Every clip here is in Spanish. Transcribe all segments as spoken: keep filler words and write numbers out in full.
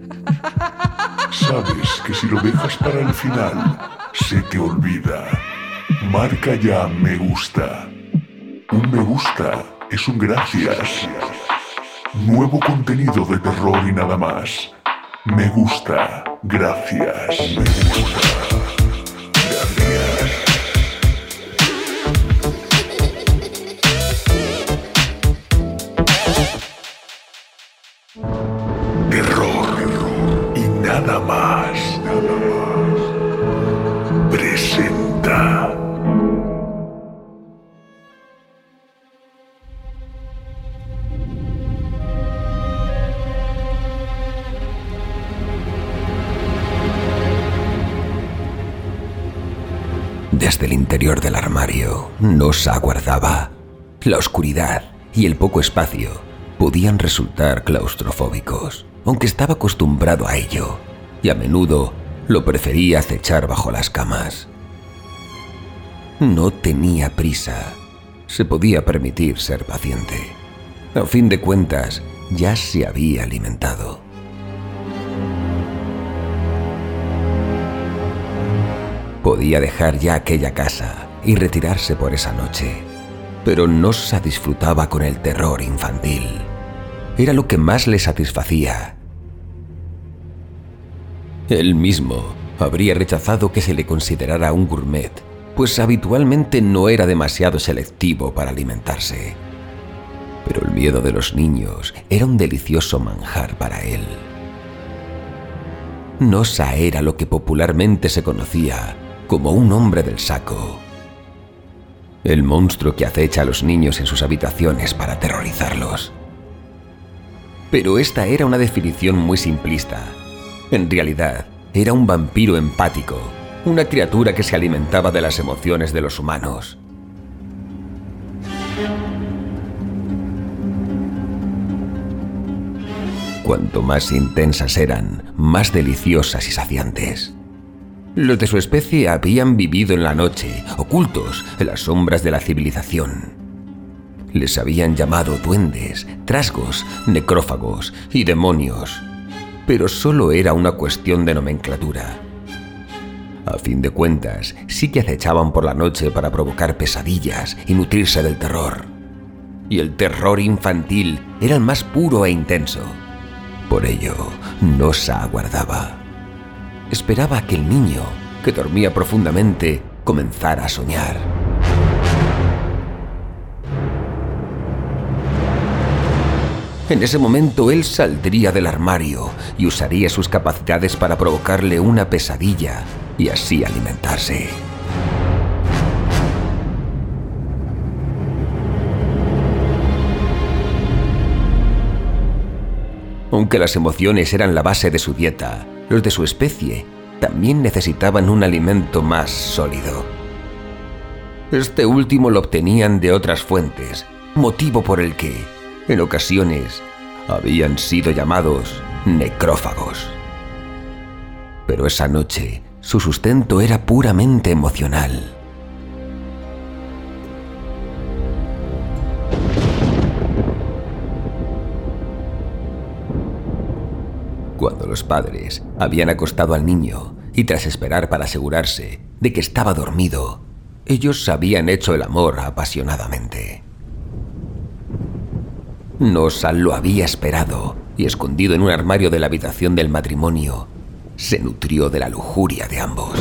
Sabes que si lo dejas para el final, se te olvida. Marca ya me gusta. Un me gusta es un gracias. Nuevo contenido de terror y nada más. Me gusta, gracias. Me gusta, gracias. Terror y nada más. Nada más. Presenta. Desde el interior del armario nos aguardaba. La oscuridad y el poco espacio podían resultar claustrofóbicos, aunque estaba acostumbrado a ello, y a menudo lo prefería acechar bajo las camas. No tenía prisa. Se podía permitir ser paciente. A fin de cuentas, ya se había alimentado. Podía dejar ya aquella casa y retirarse por esa noche, pero no se disfrutaba con el terror infantil. Era lo que más le satisfacía. Él mismo habría rechazado que se le considerara un gourmet, pues habitualmente no era demasiado selectivo para alimentarse. Pero el miedo de los niños era un delicioso manjar para él. Nosa era lo que popularmente se conocía como un hombre del saco. El monstruo que acecha a los niños en sus habitaciones para aterrorizarlos. Pero esta era una definición muy simplista. En realidad, era un vampiro empático, una criatura que se alimentaba de las emociones de los humanos. Cuanto más intensas eran, más deliciosas y saciantes. Los de su especie habían vivido en la noche, ocultos en las sombras de la civilización. Les habían llamado duendes, trasgos, necrófagos y demonios, pero solo era una cuestión de nomenclatura. A fin de cuentas, sí que acechaban por la noche para provocar pesadillas y nutrirse del terror. Y el terror infantil era el más puro e intenso. Por ello, Nosa aguardaba. Esperaba a que el niño, que dormía profundamente, comenzara a soñar. En ese momento él saldría del armario y usaría sus capacidades para provocarle una pesadilla y así alimentarse. Aunque las emociones eran la base de su dieta, los de su especie también necesitaban un alimento más sólido. Este último lo obtenían de otras fuentes, motivo por el que, en ocasiones, habían sido llamados necrófagos. Pero esa noche, su sustento era puramente emocional. Cuando los padres habían acostado al niño y tras esperar para asegurarse de que estaba dormido, ellos habían hecho el amor apasionadamente. Nosa lo había esperado y, escondido en un armario de la habitación del matrimonio, se nutrió de la lujuria de ambos.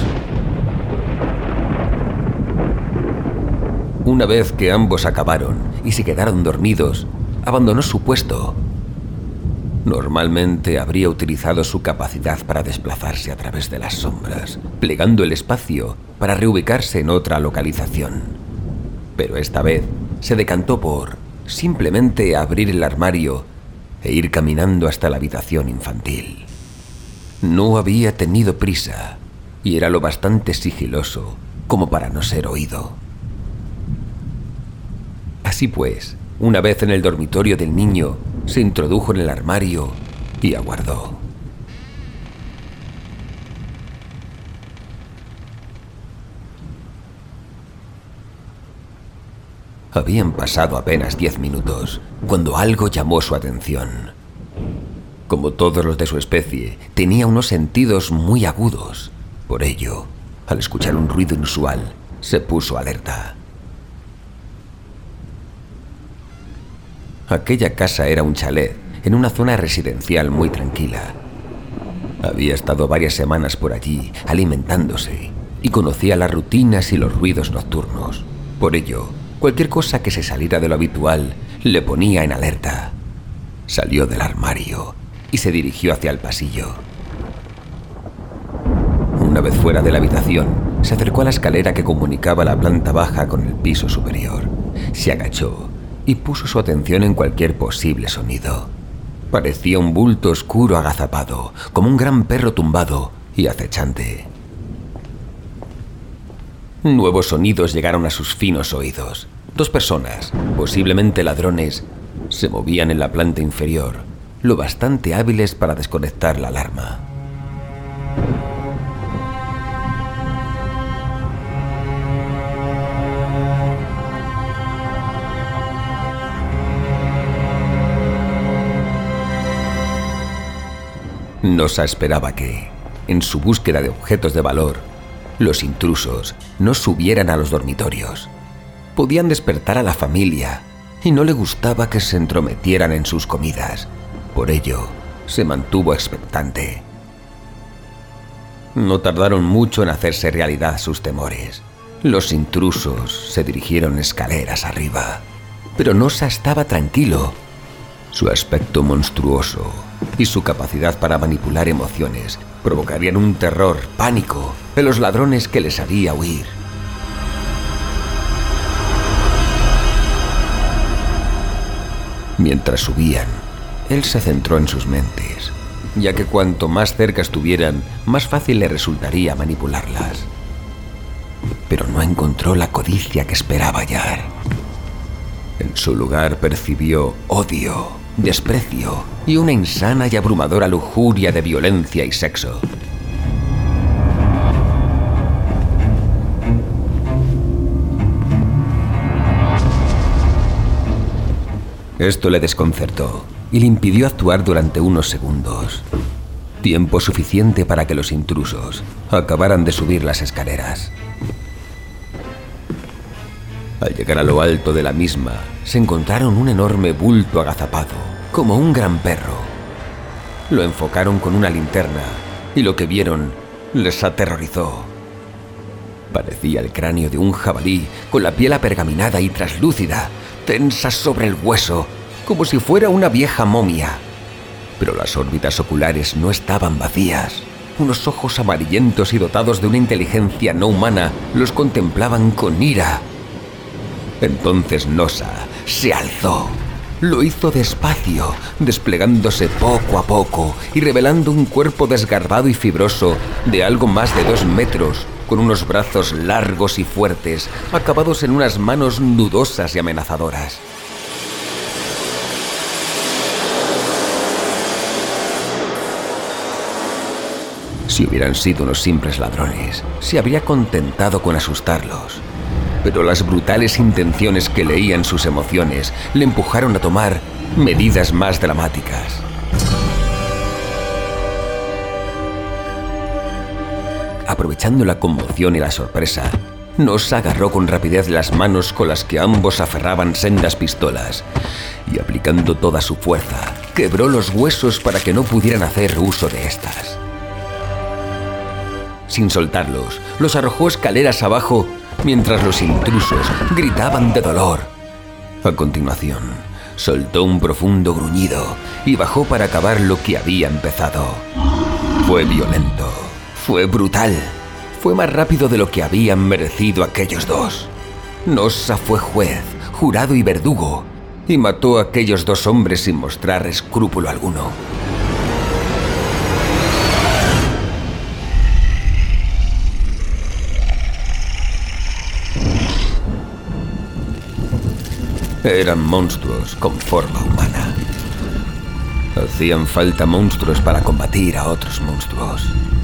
Una vez que ambos acabaron y se quedaron dormidos, abandonó su puesto. Normalmente habría utilizado su capacidad para desplazarse a través de las sombras, plegando el espacio para reubicarse en otra localización. Pero esta vez se decantó por simplemente abrir el armario e ir caminando hasta la habitación infantil. No había tenido prisa y era lo bastante sigiloso como para no ser oído. Así pues, una vez en el dormitorio del niño, se introdujo en el armario y aguardó. Habían pasado apenas diez minutos cuando algo llamó su atención. Como todos los de su especie, tenía unos sentidos muy agudos. Por ello, al escuchar un ruido inusual, se puso alerta. Aquella casa era un chalet en una zona residencial muy tranquila. Había estado varias semanas por allí alimentándose y conocía las rutinas y los ruidos nocturnos. Por ello, cualquier cosa que se saliera de lo habitual le ponía en alerta. Salió del armario y se dirigió hacia el pasillo. Una vez fuera de la habitación, se acercó a la escalera que comunicaba la planta baja con el piso superior. Se agachó y puso su atención en cualquier posible sonido. Parecía un bulto oscuro agazapado, como un gran perro tumbado y acechante. Nuevos sonidos llegaron a sus finos oídos. Dos personas, posiblemente ladrones, se movían en la planta inferior, lo bastante hábiles para desconectar la alarma. Nosa esperaba que, en su búsqueda de objetos de valor, los intrusos no subieran a los dormitorios. Podían despertar a la familia y no le gustaba que se entrometieran en sus comidas. Por ello, se mantuvo expectante. No tardaron mucho en hacerse realidad sus temores. Los intrusos se dirigieron escaleras arriba, pero Nosa estaba tranquilo. Su aspecto monstruoso y su capacidad para manipular emociones provocarían un terror, pánico en los ladrones que les haría huir. Mientras subían, él se centró en sus mentes, ya que cuanto más cerca estuvieran, más fácil le resultaría manipularlas. Pero no encontró la codicia que esperaba hallar. En su lugar percibió odio, desprecio y una insana y abrumadora lujuria de violencia y sexo. Esto le desconcertó y le impidió actuar durante unos segundos. Tiempo suficiente para que los intrusos acabaran de subir las escaleras. Al llegar a lo alto de la misma, se encontraron un enorme bulto agazapado, como un gran perro. Lo enfocaron con una linterna y lo que vieron les aterrorizó. Parecía el cráneo de un jabalí con la piel apergaminada y traslúcida, tensa sobre el hueso, como si fuera una vieja momia. Pero las órbitas oculares no estaban vacías. Unos ojos amarillentos y dotados de una inteligencia no humana los contemplaban con ira. Entonces Nosa se alzó. Lo hizo despacio, desplegándose poco a poco y revelando un cuerpo desgarbado y fibroso de algo más de dos metros, con unos brazos largos y fuertes, acabados en unas manos nudosas y amenazadoras. Si hubieran sido unos simples ladrones, se habría contentado con asustarlos. Pero las brutales intenciones que leía en sus emociones le empujaron a tomar medidas más dramáticas. Aprovechando la conmoción y la sorpresa, Nosa agarró con rapidez las manos con las que ambos aferraban sendas pistolas y, aplicando toda su fuerza, quebró los huesos para que no pudieran hacer uso de estas. Sin soltarlos, los arrojó escaleras abajo mientras los intrusos gritaban de dolor. A continuación, soltó un profundo gruñido y bajó para acabar lo que había empezado. Fue violento, fue brutal, fue más rápido de lo que habían merecido aquellos dos. Nosa fue juez, jurado y verdugo, y mató a aquellos dos hombres sin mostrar escrúpulo alguno. Eran monstruos con forma humana. Hacían falta monstruos para combatir a otros monstruos.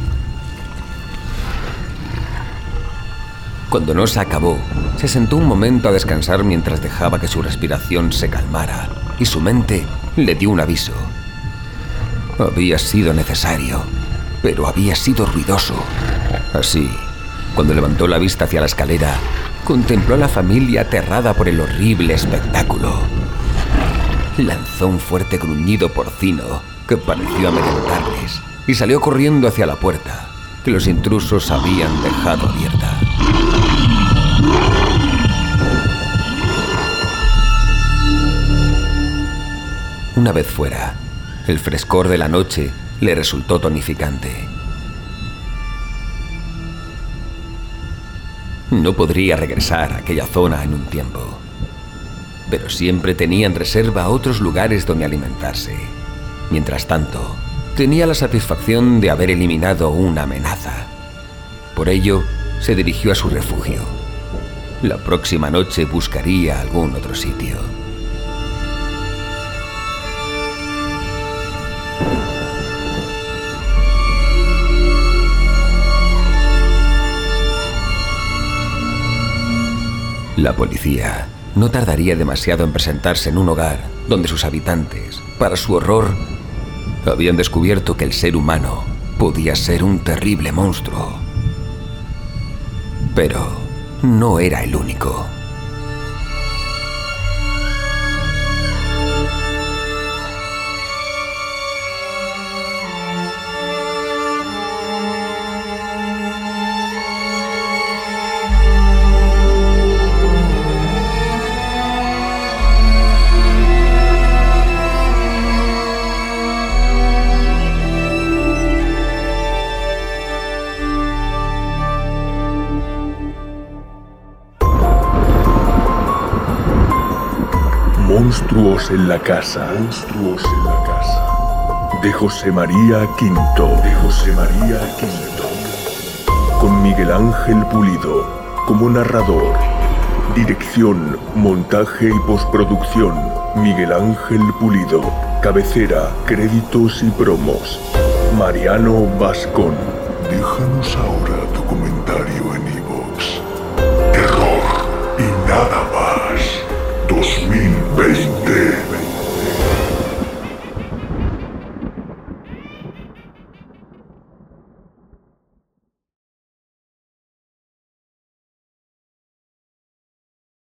Cuando Nosa acabó, se sentó un momento a descansar mientras dejaba que su respiración se calmara y su mente le dio un aviso. Había sido necesario, pero había sido ruidoso. Así, cuando levantó la vista hacia la escalera, contempló a la familia aterrada por el horrible espectáculo. Lanzó un fuerte gruñido porcino que pareció amedrentarles y salió corriendo hacia la puerta, que los intrusos habían dejado abierta. Una vez fuera, el frescor de la noche le resultó tonificante. No podría regresar a aquella zona en un tiempo, pero siempre tenía en reserva otros lugares donde alimentarse. Mientras tanto, tenía la satisfacción de haber eliminado una amenaza. Por ello, se dirigió a su refugio. La próxima noche buscaría algún otro sitio. La policía no tardaría demasiado en presentarse en un hogar donde sus habitantes, para su horror, habían descubierto que el ser humano podía ser un terrible monstruo. Pero no era el único. Monstruos en la casa. Monstruos en la casa. De José María Quinto. De José María Quinto. Con Miguel Ángel Pulido como narrador. Dirección, montaje y postproducción, Miguel Ángel Pulido. Cabecera, créditos y promos, Mariano Vascón. Déjanos ahora